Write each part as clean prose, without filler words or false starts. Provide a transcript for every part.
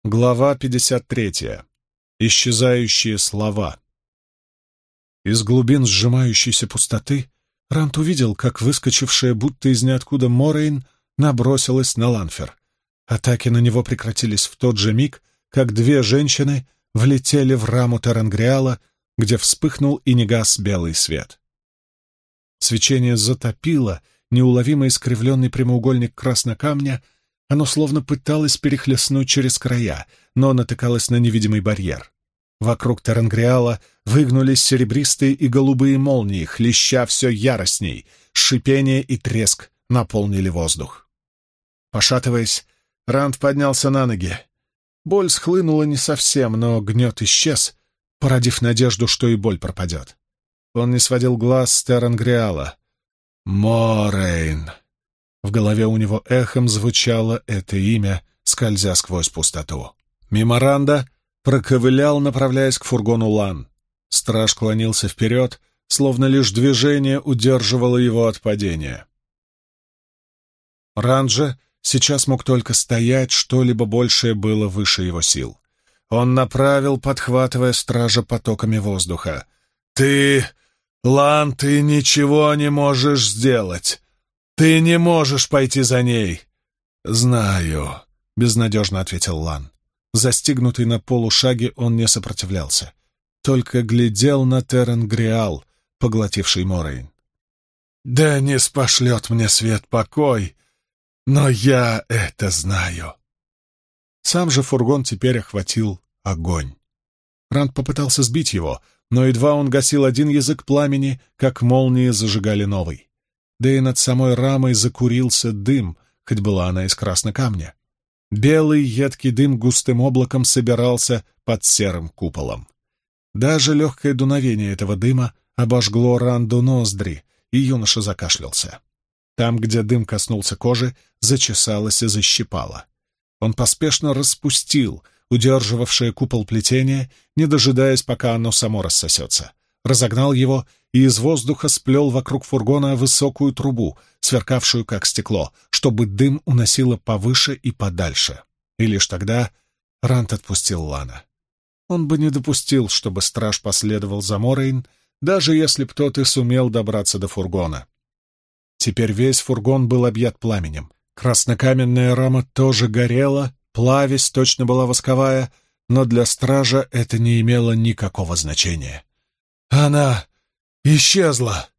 Глава 53. Исчезающие слова. Из глубин сжимающейся пустоты Рант увидел, как выскочившая будто из ниоткуда Морейн набросилась на Ланфер. Атаки на него прекратились в тот же миг, как две женщины влетели в раму Теренгриала, где вспыхнул и не гас белый свет. Свечение затопило неуловимо искривленный прямоугольник краснокамня. Оно словно пыталось перехлестнуть через края, но натыкалось на невидимый барьер. Вокруг Теренгриала выгнулись серебристые и голубые молнии, хлеща все яростней, шипение и треск наполнили воздух. Пошатываясь, Ранд поднялся на ноги. Боль схлынула не совсем, но гнет исчез, породив надежду, что и боль пропадет. Он не сводил глаз с Теренгриала. «Морейн!» В голове у него эхом звучало это имя, скользя сквозь пустоту. Мимо Ранда проковылял, направляясь к фургону Лан. Страж клонился вперед, словно лишь движение удерживало его от падения. Ранд же сейчас мог только стоять, что-либо большее было выше его сил. Он направил, подхватывая стража потоками воздуха. «Ты, Лан, ты ничего не можешь сделать! Ты не можешь пойти за ней!» «Знаю», — безнадежно ответил Лан. Застигнутый на полушаге, он не сопротивлялся. Только глядел на Теренгриал, поглотивший Морейн. «Да не спошлет мне свет покой, но я это знаю». Сам же фургон теперь охватил огонь. Ранд попытался сбить его, но едва он гасил один язык пламени, как молнии зажигали новый. Да и над самой рамой закурился дым, хоть была она из краснокамня. Белый едкий дым густым облаком собирался под серым куполом. Даже легкое дуновение этого дыма обожгло Ранду ноздри, и юноша закашлялся. Там, где дым коснулся кожи, зачесалось и защипало. Он поспешно распустил удерживавшее купол плетение, не дожидаясь, пока оно само рассосется. Разогнал его и из воздуха сплел вокруг фургона высокую трубу, сверкавшую как стекло, чтобы дым уносило повыше и подальше. И лишь тогда Ранд отпустил Лана. Он бы не допустил, чтобы страж последовал за Морейн, даже если б тот и сумел добраться до фургона. Теперь весь фургон был объят пламенем. Краснокаменная рама тоже горела, плавясь, точно была восковая, но для стража это не имело никакого значения. «Она исчезла!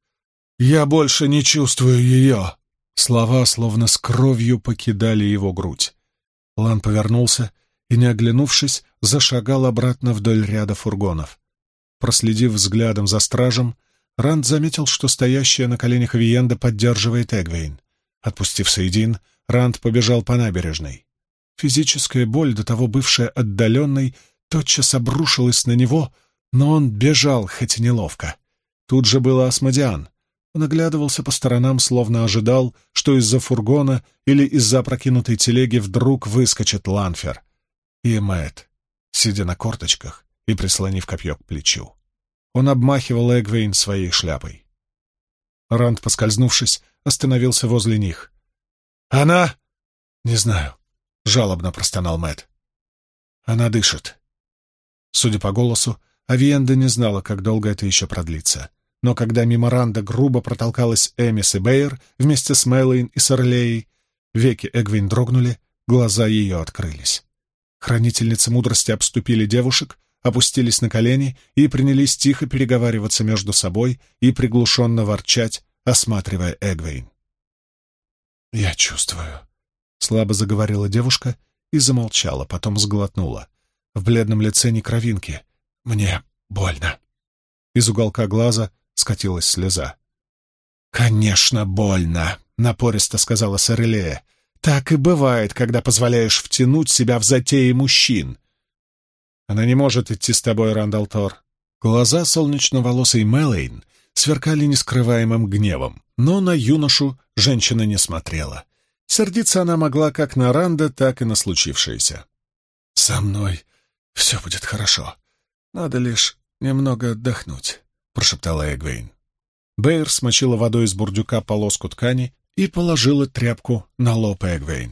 Я больше не чувствую ее!» Слова, словно с кровью, покидали его грудь. Лан повернулся и, не оглянувшись, зашагал обратно вдоль ряда фургонов. Проследив взглядом за стражем, Ранд заметил, что стоящая на коленях Виенда поддерживает Эгвейн. Отпустив Сейдин, Ранд побежал по набережной. Физическая боль, до того бывшая отдаленной, тотчас обрушилась на него, но он бежал, хоть и неловко. Тут же был Асмодиан. Он оглядывался по сторонам, словно ожидал, что из-за фургона или из-за опрокинутой телеги вдруг выскочит Ланфер. И Мэтт, сидя на корточках и прислонив копье к плечу. Он обмахивал Эгвейн своей шляпой. Ранд, поскользнувшись, остановился возле них. «Она?» «Не знаю», — жалобно простонал Мэтт. «Она дышит». Судя по голосу, Авиенда не знала, как долго это еще продлится. Но когда мимо Ранда грубо протолкалась Эмис и Бэйр вместе с Мэлэйн и Сорлеей, веки Эгвейн дрогнули, глаза ее открылись. Хранительницы мудрости обступили девушек, опустились на колени и принялись тихо переговариваться между собой и приглушенно ворчать, осматривая Эгвейн. «Я чувствую», — слабо заговорила девушка и замолчала, потом сглотнула. В бледном лице ни кровинки. «Мне больно». Из уголка глаза скатилась слеза. «Конечно, больно», — напористо сказала Сорелея. «Так и бывает, когда позволяешь втянуть себя в затеи мужчин». «Она не может идти с тобой, Рандалтор». Глаза солнечно-волосой Мэлэйн сверкали нескрываемым гневом, но на юношу женщина не смотрела. Сердиться она могла как на Ранда, так и на случившееся. «Со мной все будет хорошо. Надо лишь немного отдохнуть», — прошептала Эгвейн. Бэйр смочила водой из бурдюка полоску ткани и положила тряпку на лоб Эгвейн.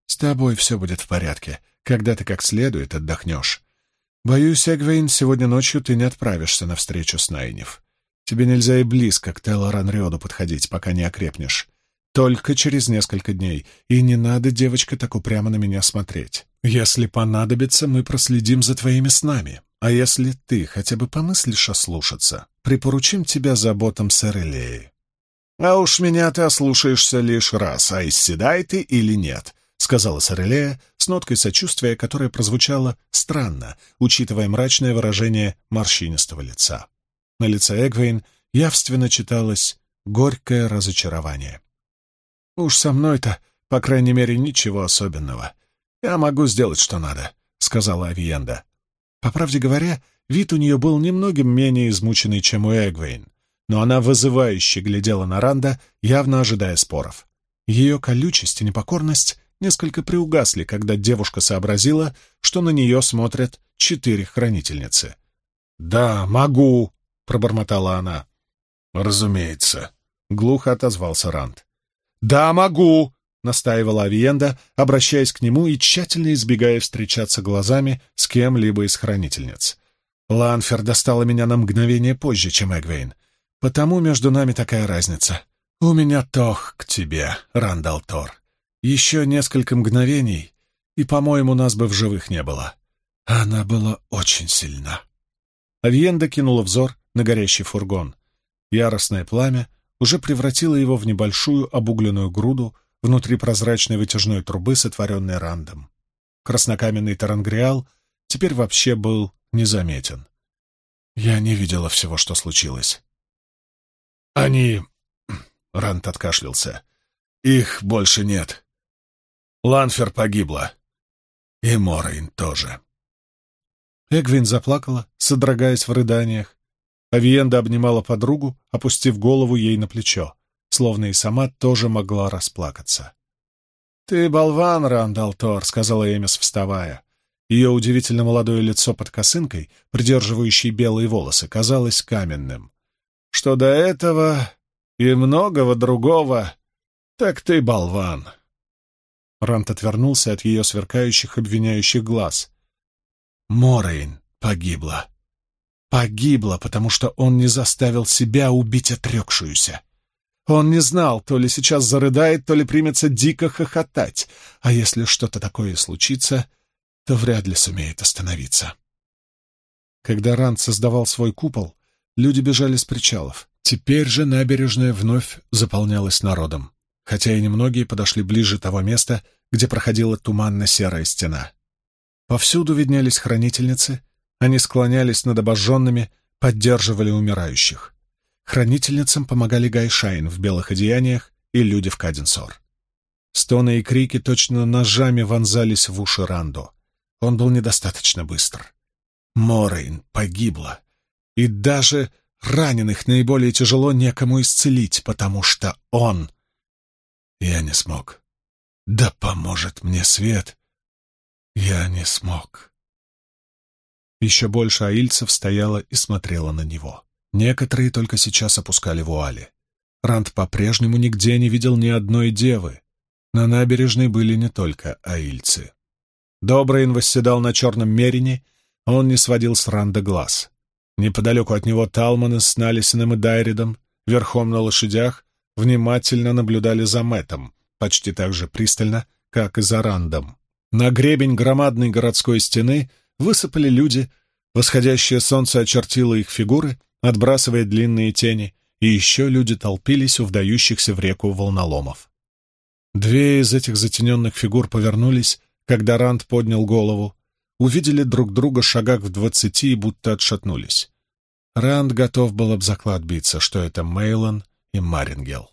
С тобой все будет в порядке, когда ты как следует отдохнешь. Боюсь, Эгвейн, сегодня ночью ты не отправишься на встречу с Найниф. Тебе нельзя и близко к Теллоран-Рёду подходить, пока не окрепнешь. Только через несколько дней. И не надо, девочка, так упрямо на меня смотреть. Если понадобится, мы проследим за твоими снами. А если ты хотя бы помыслишь ослушаться, припоручим тебя заботам Сорелеи. А уж меня ты ослушаешься лишь раз, а исседай ты или нет, — сказала Сорелея с ноткой сочувствия, которая прозвучала странно, учитывая мрачное выражение морщинистого лица. На лице Эгвейн явственно читалось горькое разочарование. «Уж со мной-то, по крайней мере, ничего особенного. Я могу сделать, что надо», — сказала Авиенда. По правде говоря, вид у нее был немногим менее измученный, чем у Эгвейн, но она вызывающе глядела на Ранда, явно ожидая споров. Ее колючесть и непокорность несколько приугасли, когда девушка сообразила, что на нее смотрят 4 хранительницы. «Да, могу», — пробормотала она. «Разумеется», — глухо отозвался Ранд. «Да, могу», — настаивала Авиенда, обращаясь к нему и тщательно избегая встречаться глазами с кем-либо из хранительниц. «Ланфер достала меня на мгновение позже, чем Эгвейн, потому между нами такая разница. У меня тох к тебе, Рандал Тор. Еще несколько мгновений, и, по-моему, нас бы в живых не было. Она была очень сильна». Авиенда кинула взор на горящий фургон. Яростное пламя уже превратило его в небольшую обугленную груду внутри прозрачной вытяжной трубы, сотворенной Рандом. Краснокаменный Тарангриал теперь вообще был незаметен. Я не видела всего, что случилось. «Они...» — Ранд откашлялся. «Их больше нет. Ланфер погибла. И Морейн тоже». Эгвин заплакала, содрогаясь в рыданиях. Авиенда обнимала подругу, опустив голову ей на плечо, словно и сама тоже могла расплакаться. «Ты болван, Рандал Тор», — сказала Эмис, вставая. Ее удивительно молодое лицо под косынкой, придерживающей белые волосы, казалось каменным. «Что до этого и многого другого, так ты болван». Ранд отвернулся от ее сверкающих, обвиняющих глаз. «Морейн погибла. Погибла, потому что он не заставил себя убить отрекшуюся. Он не знал, то ли сейчас зарыдает, то ли примется дико хохотать, а если что-то такое случится, то вряд ли сумеет остановиться». Когда Ранд создавал свой купол, люди бежали с причалов. Теперь же набережная вновь заполнялась народом, хотя и немногие подошли ближе того места, где проходила туманно-серая стена. Повсюду виднелись хранительницы, они склонялись над обожженными, поддерживали умирающих. Хранительницам помогали Гайшайн в белых одеяниях и люди в Каденсор. Стоны и крики точно ножами вонзались в уши Ранду. Он был недостаточно быстр. Морейн погибла, и даже раненых наиболее тяжело некому исцелить, потому что он... Я не смог. Да поможет мне свет. Я не смог. Еще больше аильцев стояло и смотрело на него. Некоторые только сейчас опускали вуали. Ранд по-прежнему нигде не видел ни одной девы. На набережной были не только аильцы. Добрейн восседал на черном мерине, он не сводил с Ранда глаз. Неподалеку от него Талманы с Налисином и Дайридом, верхом на лошадях, внимательно наблюдали за Мэттом, почти так же пристально, как и за Рандом. На гребень громадной городской стены высыпали люди, восходящее солнце очертило их фигуры, отбрасывая длинные тени, и еще люди толпились у вдающихся в реку волноломов. 2 из этих затененных фигур повернулись, когда Ранд поднял голову, увидели друг друга шагах в 20 и будто отшатнулись. Ранд готов был об заклад биться, что это Мейлон и Марингел.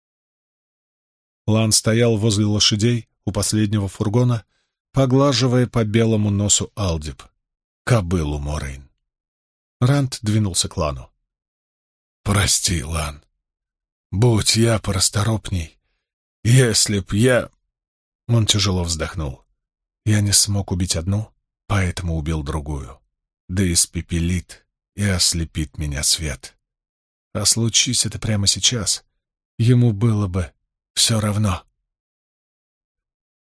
Лан стоял возле лошадей у последнего фургона, поглаживая по белому носу Алдиб, кобылу Морейн. Ранд двинулся к Лану. «Прости, Лан. Будь я порасторопней. Если б я...» Он тяжело вздохнул. «Я не смог убить одну, поэтому убил другую. Да испепелит и ослепит меня свет. А случись это прямо сейчас, ему было бы все равно».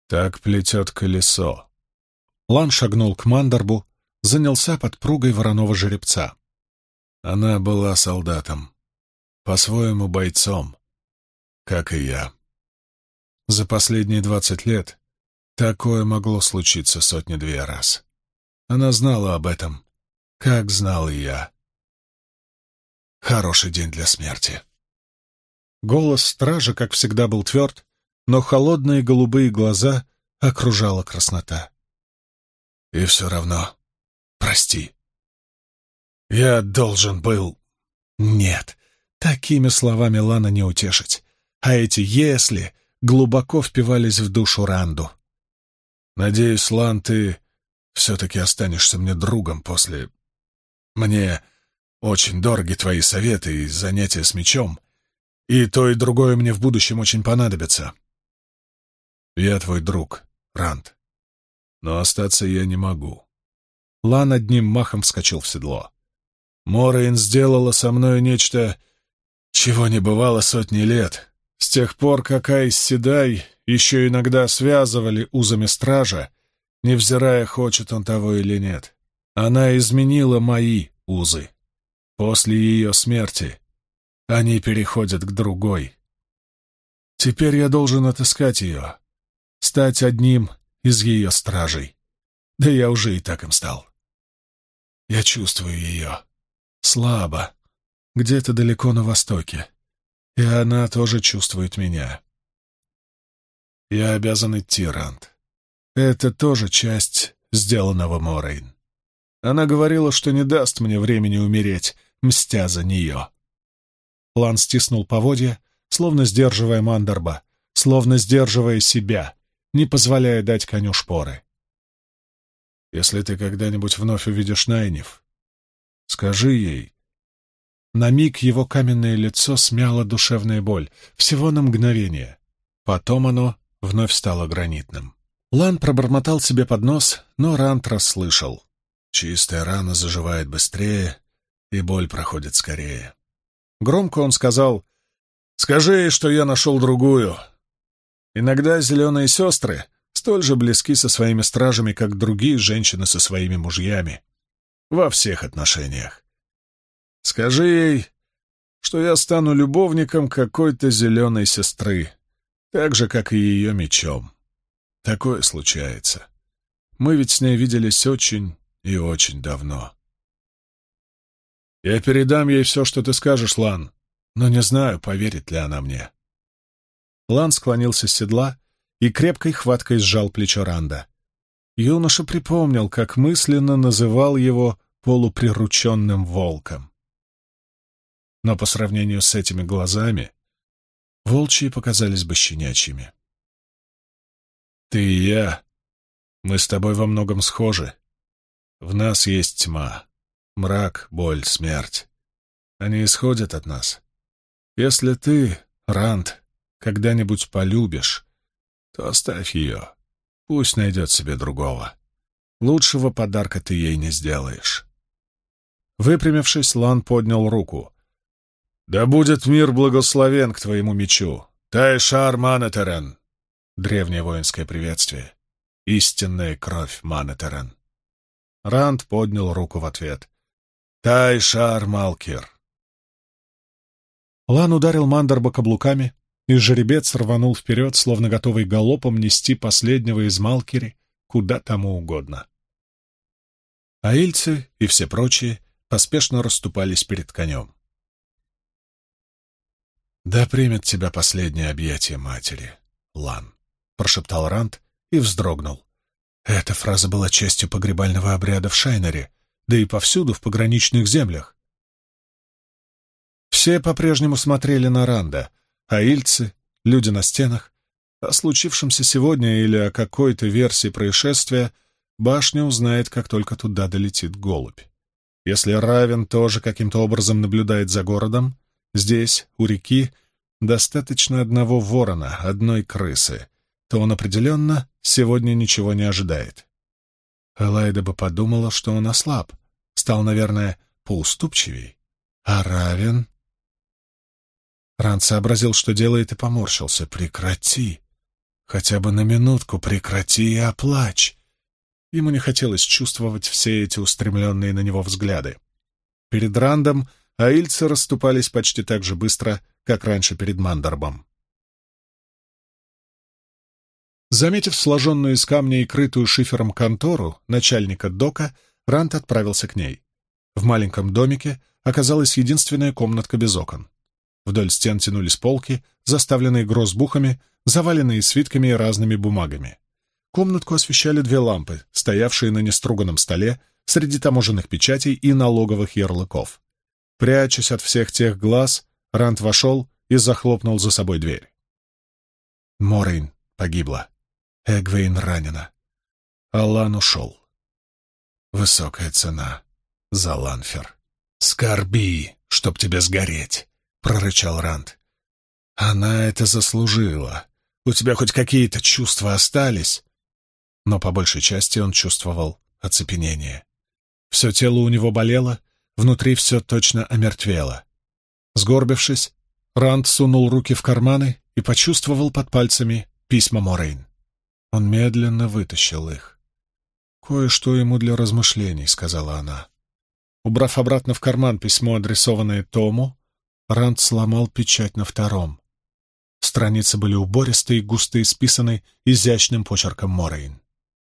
Так плетет колесо. Лан шагнул к Мандорбу, занялся подпругой вороного жеребца. Она была солдатом, по-своему бойцом, как и я. За последние 20 лет такое могло случиться 100-2 раз. Она знала об этом, как знал и я. Хороший день для смерти. Голос стража, как всегда, был тверд, но холодные голубые глаза окружала краснота. И все равно, прости. Я должен был... Нет, такими словами Лана не утешить. А эти «если» глубоко впивались в душу Ранду. Надеюсь, Лан, ты все-таки останешься мне другом после... Мне очень дороги твои советы и занятия с мечом, и то, и другое мне в будущем очень понадобится. Я твой друг, Ранд, но остаться я не могу. Лан одним махом вскочил в седло. Морейн сделала со мной нечто, чего не бывало 100 лет. С тех пор, как Айс Седай еще иногда связывали узами стража, невзирая, хочет он того или нет. Она изменила мои узы. После ее смерти они переходят к другой. Теперь я должен отыскать ее, стать одним из ее стражей. Да я уже и так им стал. Я чувствую ее. Слабо. Где-то далеко на востоке. И она тоже чувствует меня. Я обязан идти, Ранд. Это тоже часть сделанного Морейн. Она говорила, что не даст мне времени умереть, мстя за нее. Лан стиснул поводья, словно сдерживая Мандорба, словно сдерживая себя, не позволяя дать коню шпоры. «Если ты когда-нибудь вновь увидишь Найниф, скажи ей...» На миг его каменное лицо смяло душевная боль, всего на мгновение. Потом оно вновь стало гранитным. Лан пробормотал себе под нос, но Ранд расслышал. Чистая рана заживает быстрее, и боль проходит скорее. Громко он сказал: «Скажи ей, что я нашел другую. Иногда зеленые сестры столь же близки со своими стражами, как другие женщины со своими мужьями. Во всех отношениях. Скажи ей, что я стану любовником какой-то зеленой сестры, так же, как и ее мечом. Такое случается. Мы ведь с ней виделись очень и очень давно. Я передам ей все, что ты скажешь, Лан, но не знаю, поверит ли она мне». Лан склонился с седла и крепкой хваткой сжал плечо Ранда. Юноша припомнил, как мысленно называл его полуприрученным волком. Но по сравнению с этими глазами волчьи показались бы щенячьими. «Ты и я, мы с тобой во многом схожи. В нас есть тьма, мрак, боль, смерть. Они исходят от нас. Если ты, Ранд, когда-нибудь полюбишь, то оставь ее. Пусть найдет себе другого. Лучшего подарка ты ей не сделаешь». Выпрямившись, Лан поднял руку. «Да будет мир благословен к твоему мечу! Тай-Шар Манетерен!» Древнее воинское приветствие. Истинная кровь Манетерен. Ранд поднял руку в ответ. «Тай-Шар Малкир!» Лан ударил Мандорба каблуками, и жеребец рванул вперед, словно готовый галопом нести последнего из Малкири куда тому угодно. Аильцы и все прочие поспешно расступались перед конем. «Да примет тебя последнее объятие матери, Лан», — прошептал Ранд и вздрогнул. Эта фраза была частью погребального обряда в Шайнере, да и повсюду в пограничных землях. Все по-прежнему смотрели на Ранда, аильцы, люди на стенах. О случившемся сегодня или о какой-то версии происшествия башня узнает, как только туда долетит голубь. Если Равен тоже каким-то образом наблюдает за городом, здесь, у реки, достаточно одного ворона, одной крысы, то он определенно сегодня ничего не ожидает. Элайда бы подумала, что он ослаб, стал, наверное, поуступчивей. А Равен... Ранд сообразил, что делает, и поморщился. «Прекрати! Хотя бы на минутку прекрати и оплачь. Ему не хотелось чувствовать все эти устремленные на него взгляды. Перед Рандом аильцы расступались почти так же быстро, как раньше перед Мандарбом. Заметив сложенную из камня и крытую шифером контору начальника дока, Ранд отправился к ней. В маленьком домике оказалась единственная комнатка без окон. Вдоль стен тянулись полки, заставленные грозбухами, заваленные свитками и разными бумагами. Комнатку освещали две лампы, стоявшие на неструганном столе среди таможенных печатей и налоговых ярлыков. Прячась от всех тех глаз, Ранд вошел и захлопнул за собой дверь. Морейн погибла. Эгвейн ранена. Алан ушел. Высокая цена за Ланфер. «Скорби, чтоб тебе сгореть», — прорычал Ранд. «Она это заслужила. У тебя хоть какие-то чувства остались?» Но по большей части он чувствовал оцепенение. Все тело у него болело, внутри все точно омертвело. Сгорбившись, Ранд сунул руки в карманы и почувствовал под пальцами письма Морейн. Он медленно вытащил их. «Кое-что ему для размышлений», — сказала она. Убрав обратно в карман письмо, адресованное Тому, Ранд сломал печать на втором. Страницы были убористые и густо исписаны изящным почерком Морейн.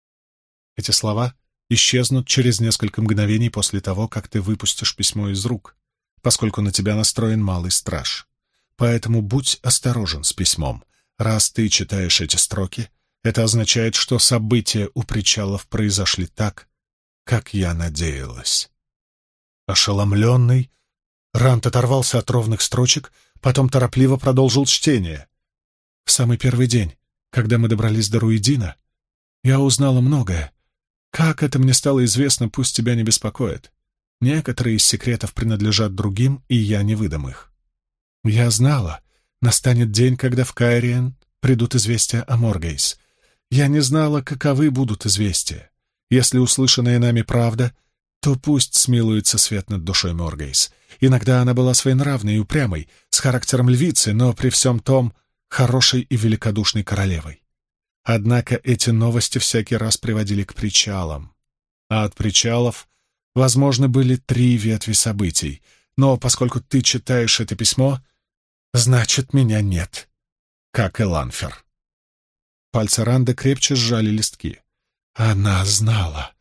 Эти слова исчезнут через несколько мгновений после того, как ты выпустишь письмо из рук, поскольку на тебя настроен малый страж. Поэтому будь осторожен с письмом. Раз ты читаешь эти строки, это означает, что события у причалов произошли так, как я надеялась. Ошеломленный, Ранд оторвался от ровных строчек, потом торопливо продолжил чтение. В самый первый день, когда мы добрались до Руидина, я узнала многое. Как это мне стало известно, пусть тебя не беспокоит. Некоторые из секретов принадлежат другим, и я не выдам их. Я знала, настанет день, когда в Кайриен придут известия о Моргейс. Я не знала, каковы будут известия. Если услышанная нами правда, то пусть смилуется свет над душой Моргейс. Иногда она была своенравной и упрямой, с характером львицы, но при всем том хорошей и великодушной королевой. Однако эти новости всякий раз приводили к причалам. А от причалов, возможно, были 3 ветви событий. Но поскольку ты читаешь это письмо, значит, меня нет, как и Ланфер. Пальцы Ранда крепче сжали листки. Она знала,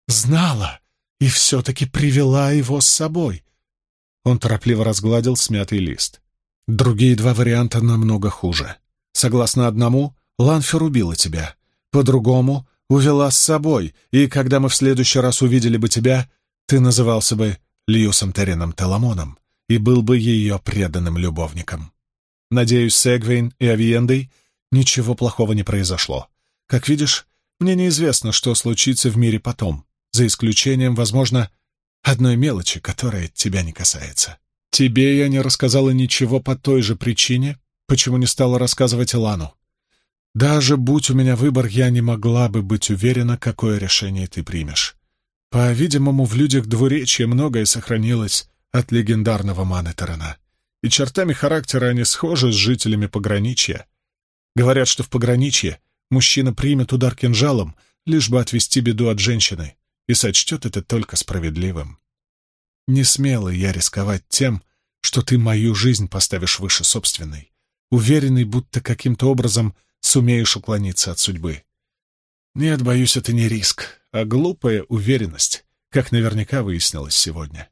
и все-таки привела его с собой. Он торопливо разгладил смятый лист. Другие 2 варианта намного хуже. Согласно одному, Ланфер убила тебя. По-другому, увела с собой, и когда мы в следующий раз увидели бы тебя, ты назывался бы Льюсом Тереном Теламоном и был бы ее преданным любовником. Надеюсь, с Эгвейн и Авиендой ничего плохого не произошло. Как видишь, мне неизвестно, что случится в мире потом, за исключением, возможно, одной мелочи, которая тебя не касается. Тебе я не рассказала ничего по той же причине, почему не стала рассказывать Илану. Даже будь у меня выбор, я не могла бы быть уверена, какое решение ты примешь. По-видимому, в людях двуречья многое сохранилось от легендарного Манетерена, и чертами характера они схожи с жителями пограничья. Говорят, что в пограничье мужчина примет удар кинжалом, лишь бы отвести беду от женщины, и сочтет это только справедливым. Не смела я рисковать тем, что ты мою жизнь поставишь выше собственной, уверенный, будто каким-то образом сумеешь уклониться от судьбы. Нет, боюсь, это не риск, а глупая уверенность, как наверняка выяснилось сегодня.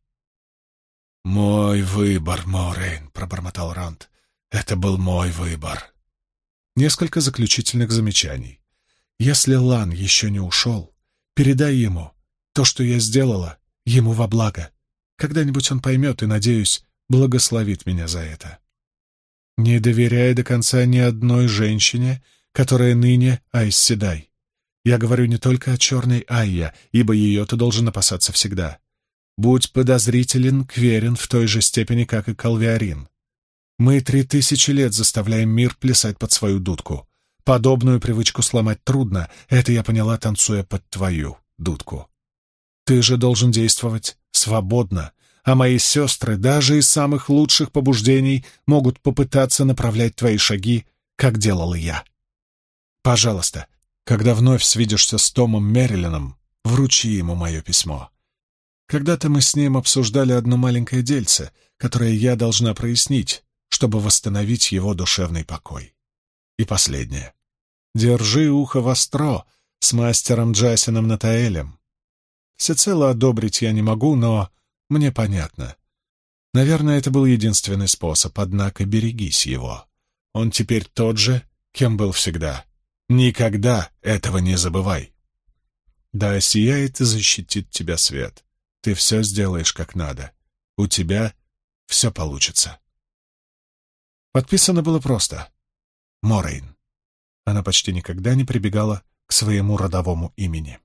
«Мой выбор, Морейн», — пробормотал Ранд. «Это был мой выбор». Несколько заключительных замечаний. «Если Лан еще не ушел, передай ему. То, что я сделала, ему во благо. Когда-нибудь он поймет и, надеюсь, благословит меня за это. Не доверяй до конца ни одной женщине, которая ныне Айс Седай. Я говорю не только о черной Айя, ибо ее ты должен опасаться всегда. Будь подозрителен, Кверин в той же степени, как и Калвиарин. Мы 3000 лет заставляем мир плясать под свою дудку. Подобную привычку сломать трудно, это я поняла, танцуя под твою дудку. Ты же должен действовать свободно, а мои сестры даже из самых лучших побуждений могут попытаться направлять твои шаги, как делала я. Пожалуйста, когда вновь свидишься с Томом Мерилином, вручи ему мое письмо. Когда-то мы с ним обсуждали одно маленькое дельце, которое я должна прояснить, чтобы восстановить его душевный покой. И последнее. Держи ухо востро с мастером Джасином Натаэлем. Всецело одобрить я не могу, но мне понятно. Наверное, это был единственный способ, однако берегись его. Он теперь тот же, кем был всегда. Никогда этого не забывай. Да сияет и защитит тебя свет. Ты все сделаешь как надо. У тебя все получится. Подписано было просто. Морейн. Она почти никогда не прибегала к своему родовому имени.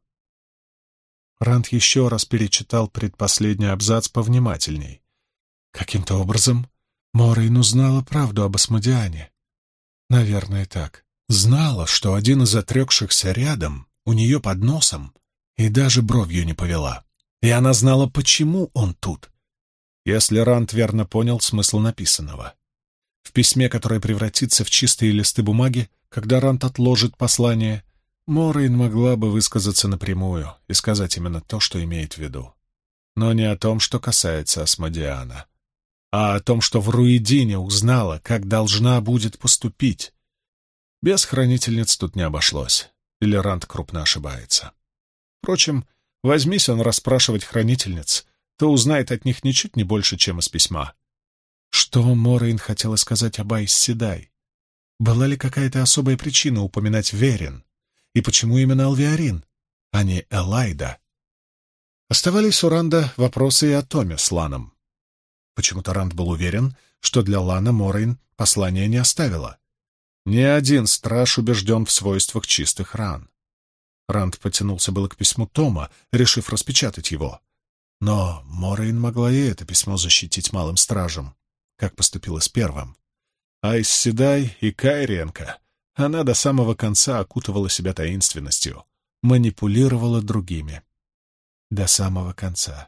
Ранд еще раз перечитал предпоследний абзац повнимательней. Каким-то образом Морейн узнала правду об Асмодиане. Наверное, так. Знала, что один из отрекшихся рядом, у нее под носом, и даже бровью не повела. И она знала, почему он тут. Если Ранд верно понял смысл написанного. В письме, которое превратится в чистые листы бумаги, когда Ранд отложит послание, Морейн могла бы высказаться напрямую и сказать именно то, что имеет в виду. Но не о том, что касается Асмодиана, а о том, что в Руидине узнала, как должна будет поступить. Без хранительниц тут не обошлось, или Ранд крупно ошибается. Впрочем, возьмись он расспрашивать хранительниц, то узнает от них ничуть не больше, чем из письма. Что Морейн хотела сказать об Айс Седай? Была ли какая-то особая причина упоминать Верин? И почему именно Алвиарин, а не Элайда? Оставались у Ранда вопросы и о Томе с Ланом. Почему-то Ранд был уверен, что для Лана Морейн послание не оставила. Ни один страж убежден в свойствах чистых ран. Ранд потянулся было к письму Тома, решив распечатать его. Но Морейн могла и это письмо защитить малым стражем, как поступила с первым. Айс Седай и Кайриенко, она до самого конца окутывала себя таинственностью, манипулировала другими. До самого конца.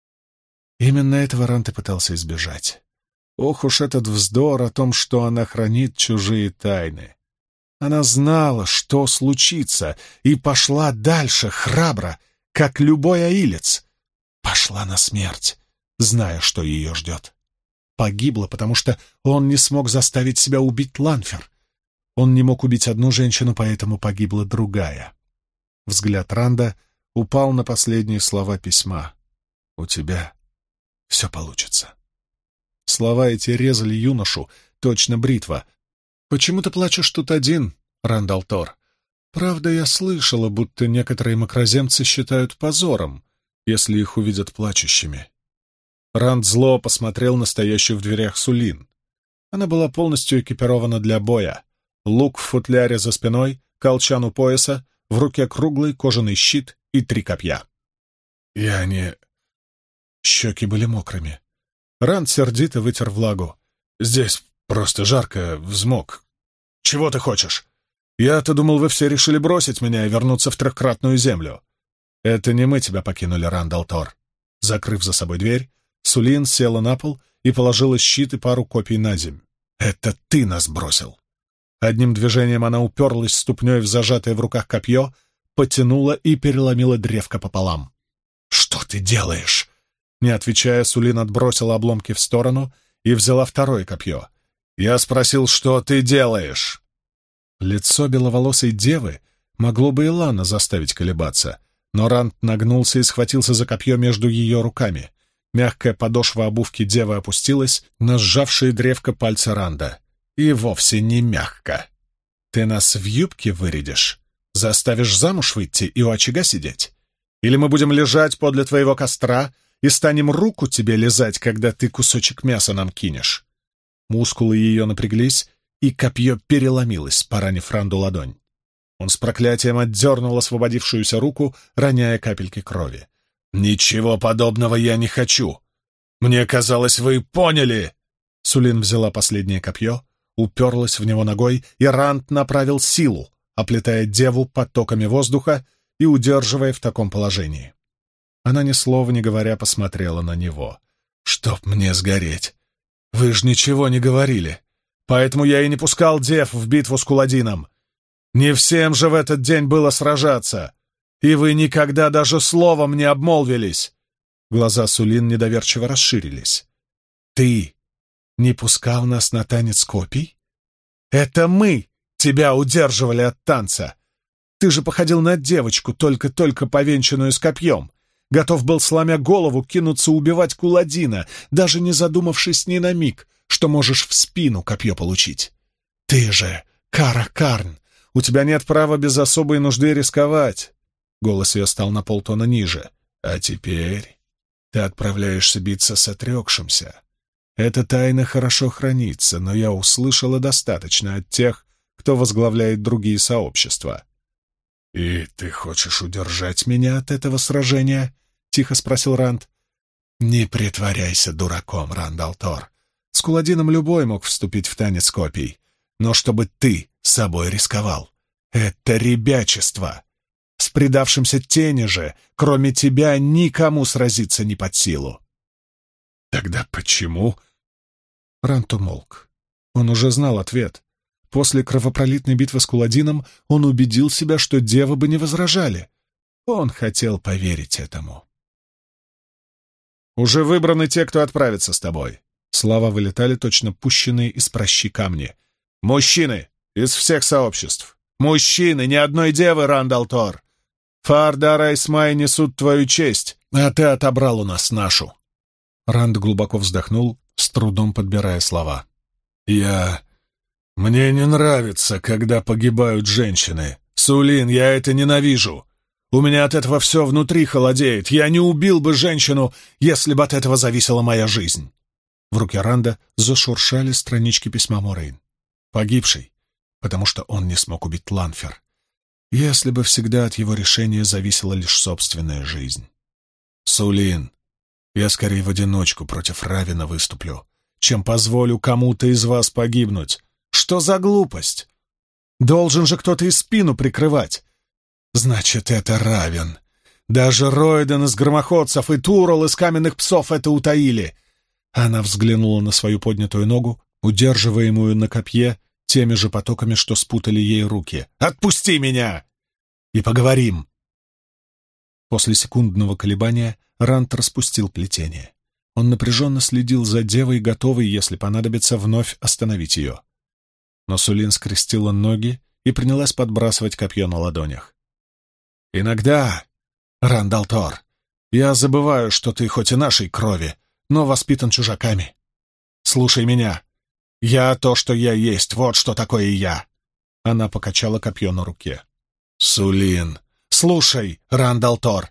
Именно этого Ранд и пытался избежать. Ох уж этот вздор о том, что она хранит чужие тайны. Она знала, что случится, и пошла дальше, храбро, как любой аилец. Пошла на смерть, зная, что ее ждет. Погибла, потому что он не смог заставить себя убить Ланфер. Он не мог убить одну женщину, поэтому погибла другая. Взгляд Ранда упал на последние слова письма. «У тебя все получится». Слова эти резали юношу, точно бритва. «Почему ты плачешь тут один, Рандал Тор? Правда, я слышала, будто некоторые макроземцы считают позором, если их увидят плачущими». Ранд зло посмотрел на стоящую в дверях Сулин. Она была полностью экипирована для боя. Лук в футляре за спиной, колчан у пояса, в руке круглый кожаный щит и 3 копья. Я не... Щеки были мокрыми. Ранд сердито вытер влагу. «Здесь просто жарко, взмок. Чего ты хочешь? Я-то думал, вы все решили бросить меня и вернуться в трехкратную землю. Это не мы тебя покинули, Рандал Тор». Закрыв за собой дверь, Сулин села на пол и положила щит и пару копий на земь. «Это ты нас бросил!» Одним движением она уперлась ступней в зажатое в руках копье, потянула и переломила древко пополам. «Что ты делаешь?» Не отвечая, Сулин отбросила обломки в сторону и взяла второе копье. «Я спросил, что ты делаешь?» Лицо беловолосой девы могло бы и Лана заставить колебаться, но Ранд нагнулся и схватился за копье между ее руками. Мягкая подошва обувки девы опустилась на сжавшие древко пальца Ранда. И вовсе не мягко. «Ты нас в юбке вырядишь? Заставишь замуж выйти и у очага сидеть? Или мы будем лежать подле твоего костра и станем руку тебе лизать, когда ты кусочек мяса нам кинешь?» Мускулы ее напряглись, и копье переломилось, поранив Ранду ладонь. Он с проклятием отдернул освободившуюся руку, роняя капельки крови. «Ничего подобного я не хочу! Мне казалось, вы поняли!» Сулин взяла последнее копье, уперлась в него ногой, и Ранд направил силу, оплетая деву потоками воздуха и удерживая в таком положении. Она ни слова не говоря посмотрела на него. «Чтоб мне сгореть! Вы ж ничего не говорили, поэтому я и не пускал дев в битву с Куладином. Не всем же в этот день было сражаться, и вы никогда даже словом не обмолвились!» Глаза Сулин недоверчиво расширились. «Ты не пускал нас на танец копий? Это мы тебя удерживали от танца! Ты же походил на девочку, только-только повенчанную с копьем. Готов был, сломя голову, кинуться убивать Куладина, даже не задумавшись ни на миг, что можешь в спину копье получить. Ты же Кара Карн! У тебя нет права без особой нужды рисковать!» Голос ее стал на полтона ниже. «А теперь ты отправляешься биться с отрекшимся. Эта тайна хорошо хранится, но я услышала достаточно от тех, кто возглавляет другие сообщества». «И ты хочешь удержать меня от этого сражения?» — тихо спросил Ранд. «Не притворяйся дураком, Рандалтор. С Куладином любой мог вступить в танец копий. Но чтобы ты собой рисковал — это ребячество. С предавшимся тени же, кроме тебя, никому сразиться не под силу». «Тогда почему?» Ранд умолк. Он уже знал ответ. После кровопролитной битвы с Куладином он убедил себя, что девы бы не возражали. Он хотел поверить этому. «Уже выбраны те, кто отправится с тобой». Слова вылетали, точно пущенные из пращи камни. «Мужчины из всех сообществ! Мужчины, ни одной девы, Рандалтор! Фардар и Смай несут твою честь, а ты отобрал у нас нашу!» Ранд глубоко вздохнул, с трудом подбирая слова. «Мне не нравится, когда погибают женщины. Сулин, я это ненавижу. У меня от этого все внутри холодеет. Я не убил бы женщину, если бы от этого зависела моя жизнь». В руке Ранда зашуршали странички письма Морейн. Погибший, потому что он не смог убить Ланфер. Если бы всегда от его решения зависела лишь собственная жизнь. «Сулин, я скорее в одиночку против Равина выступлю, чем позволю кому-то из вас погибнуть. Что за глупость? Должен же кто-то и спину прикрывать. Значит, это Равен. Даже Ройден из громоходцев и Турол из каменных псов это утаили». Она взглянула на свою поднятую ногу, удерживаемую на копье теми же потоками, что спутали ей руки. «Отпусти меня! И поговорим!» После секундного колебания Ранд распустил плетение. Он напряженно следил за девой, готовый, если понадобится, вновь остановить ее. Но Сулин скрестила ноги и принялась подбрасывать копье на ладонях. «Иногда, Рандалтор, я забываю, что ты хоть и нашей крови, но воспитан чужаками. Слушай меня. Я то, что я есть, вот что такое я!» Она покачала копье на руке. «Сулин, слушай, Рандалтор,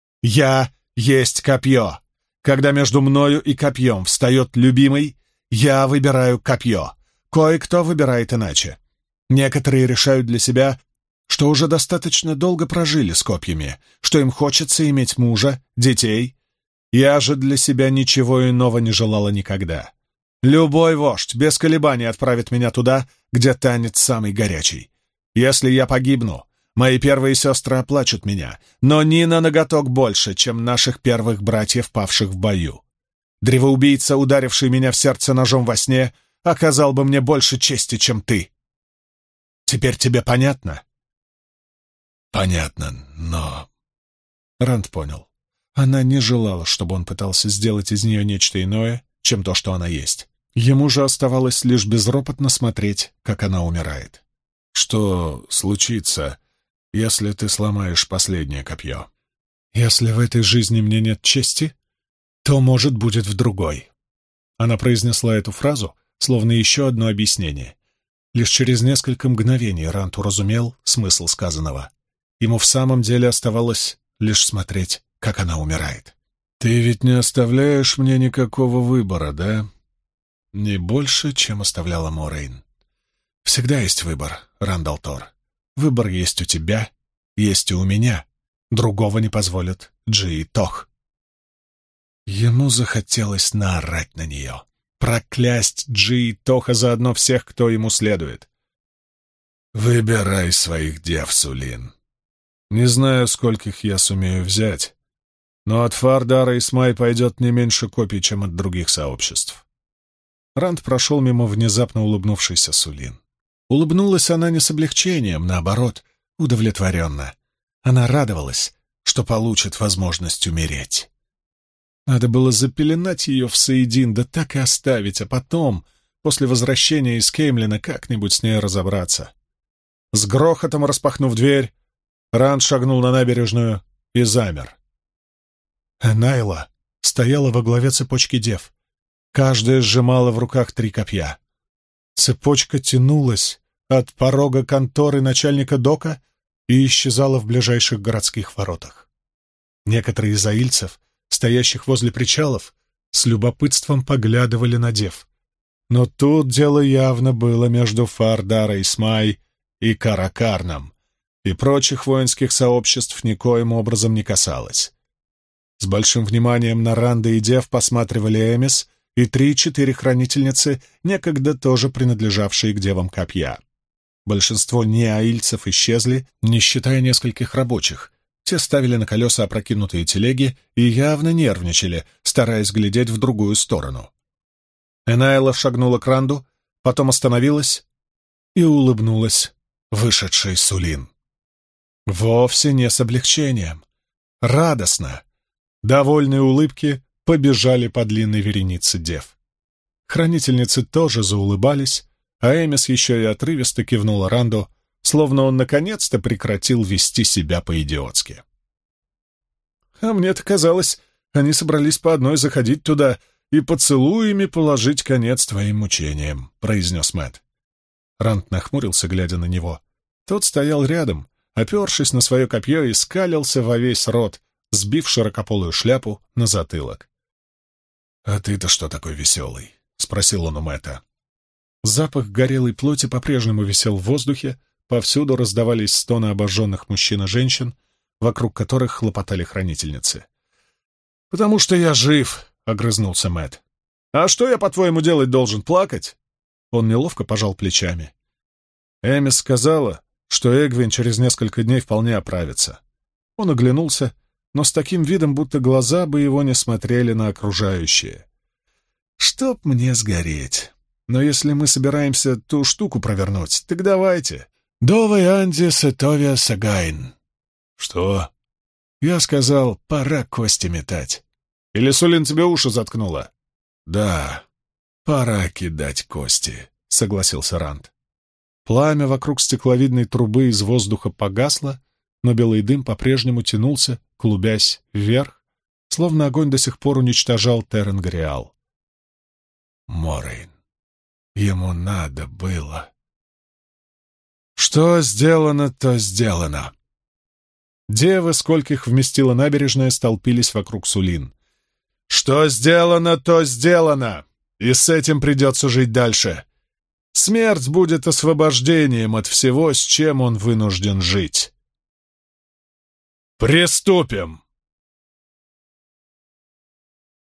я есть копье. Когда между мною и копьем встает любимый, я выбираю копье. Кое-кто выбирает иначе. Некоторые решают для себя, что уже достаточно долго прожили с копьями, что им хочется иметь мужа, детей. Я же для себя ничего иного не желала никогда. Любой вождь без колебаний отправит меня туда, где танец самый горячий. Если я погибну, мои первые сестры оплачут меня, но ни на ноготок больше, чем наших первых братьев, павших в бою. Древоубийца, ударивший меня в сердце ножом во сне, оказал бы мне больше чести, чем ты. Теперь тебе понятно?» «Понятно, но...» Ранд понял. Она не желала, чтобы он пытался сделать из нее нечто иное, чем то, что она есть. Ему же оставалось лишь безропотно смотреть, как она умирает. «Что случится, если ты сломаешь последнее копье?» «Если в этой жизни мне нет чести, то, может, будет в другой». Она произнесла эту фразу, словно еще одно объяснение. Лишь через несколько мгновений Ранд уразумел смысл сказанного. Ему в самом деле оставалось лишь смотреть, как она умирает. «Ты ведь не оставляешь мне никакого выбора, да?» «Не больше, чем оставляла Морейн. Всегда есть выбор, Рандалтор. Выбор есть у тебя, есть и у меня. Другого не позволят Джи и Тох». Ему захотелось наорать на нее, проклясть Джи и Тоха, заодно всех, кто ему следует. «Выбирай своих дев, Сулин. Не знаю, скольких я сумею взять, но от Фардара и Смай пойдет не меньше копий, чем от других сообществ». Ранд прошел мимо внезапно улыбнувшейся Сулин. Улыбнулась она не с облегчением, наоборот, удовлетворенно. Она радовалась, что получит возможность умереть. Надо было запеленать ее в Саидин, да так и оставить, а потом, после возвращения из Кеймлина, как-нибудь с ней разобраться. С грохотом распахнув дверь, Ранд шагнул на набережную и замер. Энайла стояла во главе цепочки дев. Каждая сжимала в руках 3 копья. Цепочка тянулась от порога конторы начальника дока и исчезала в ближайших городских воротах. Некоторые из аильцев, стоящих возле причалов, с любопытством поглядывали на дев. Но тут дело явно было между Фардарой Смай и Каракарном, и прочих воинских сообществ никоим образом не касалось. С большим вниманием на Ранда и дев посматривали Эмис и 3-4 хранительницы, некогда тоже принадлежавшие к девам копья. Большинство неаильцев исчезли, не считая нескольких рабочих. Те ставили на колеса опрокинутые телеги и явно нервничали, стараясь глядеть в другую сторону. Энайла шагнула к Ранду, потом остановилась и улыбнулась вышедшей Сулин. Вовсе не с облегчением. Радостно. Довольные улыбки побежали по длинной веренице дев. Хранительницы тоже заулыбались, а Эмис еще и отрывисто кивнула Ранду, словно он наконец-то прекратил вести себя по-идиотски. «А мне-то казалось, они собрались по одной заходить туда и поцелуями положить конец твоим мучениям», — произнес Мэтт. Ранд нахмурился, глядя на него. Тот стоял рядом, опершись на свое копье, и скалился во весь рот, сбив широкополую шляпу на затылок. «А ты-то что такой веселый?» — спросил он у Мэтта. Запах горелой плоти по-прежнему висел в воздухе, повсюду раздавались стоны обожженных мужчин и женщин, вокруг которых хлопотали хранительницы. «Потому что я жив», — огрызнулся Мэтт. «А что я, по-твоему, делать должен, плакать?» Он неловко пожал плечами. Эмис сказала, что Эгвин через несколько дней вполне оправится. Он оглянулся, но с таким видом, будто глаза бы его не смотрели на окружающее. «Чтоб мне сгореть. Но если мы собираемся ту штуку провернуть, так давайте. Довай Анди Сетовия Сагайн». «Что?» «Я сказал, пора кости метать». «Или Сулин тебе уши заткнула?» «Да, пора кидать кости», — согласился Ранд. Пламя вокруг стекловидной трубы из воздуха погасло, но белый дым по-прежнему тянулся, клубясь вверх, словно огонь до сих пор уничтожал Теренгриал. Морейн. Ему надо было. Что сделано, то сделано. Девы, скольких вместила набережная, столпились вокруг Сулин. Что сделано, то сделано, и с этим придется жить дальше. Смерть будет освобождением от всего, с чем он вынужден жить. «Приступим!»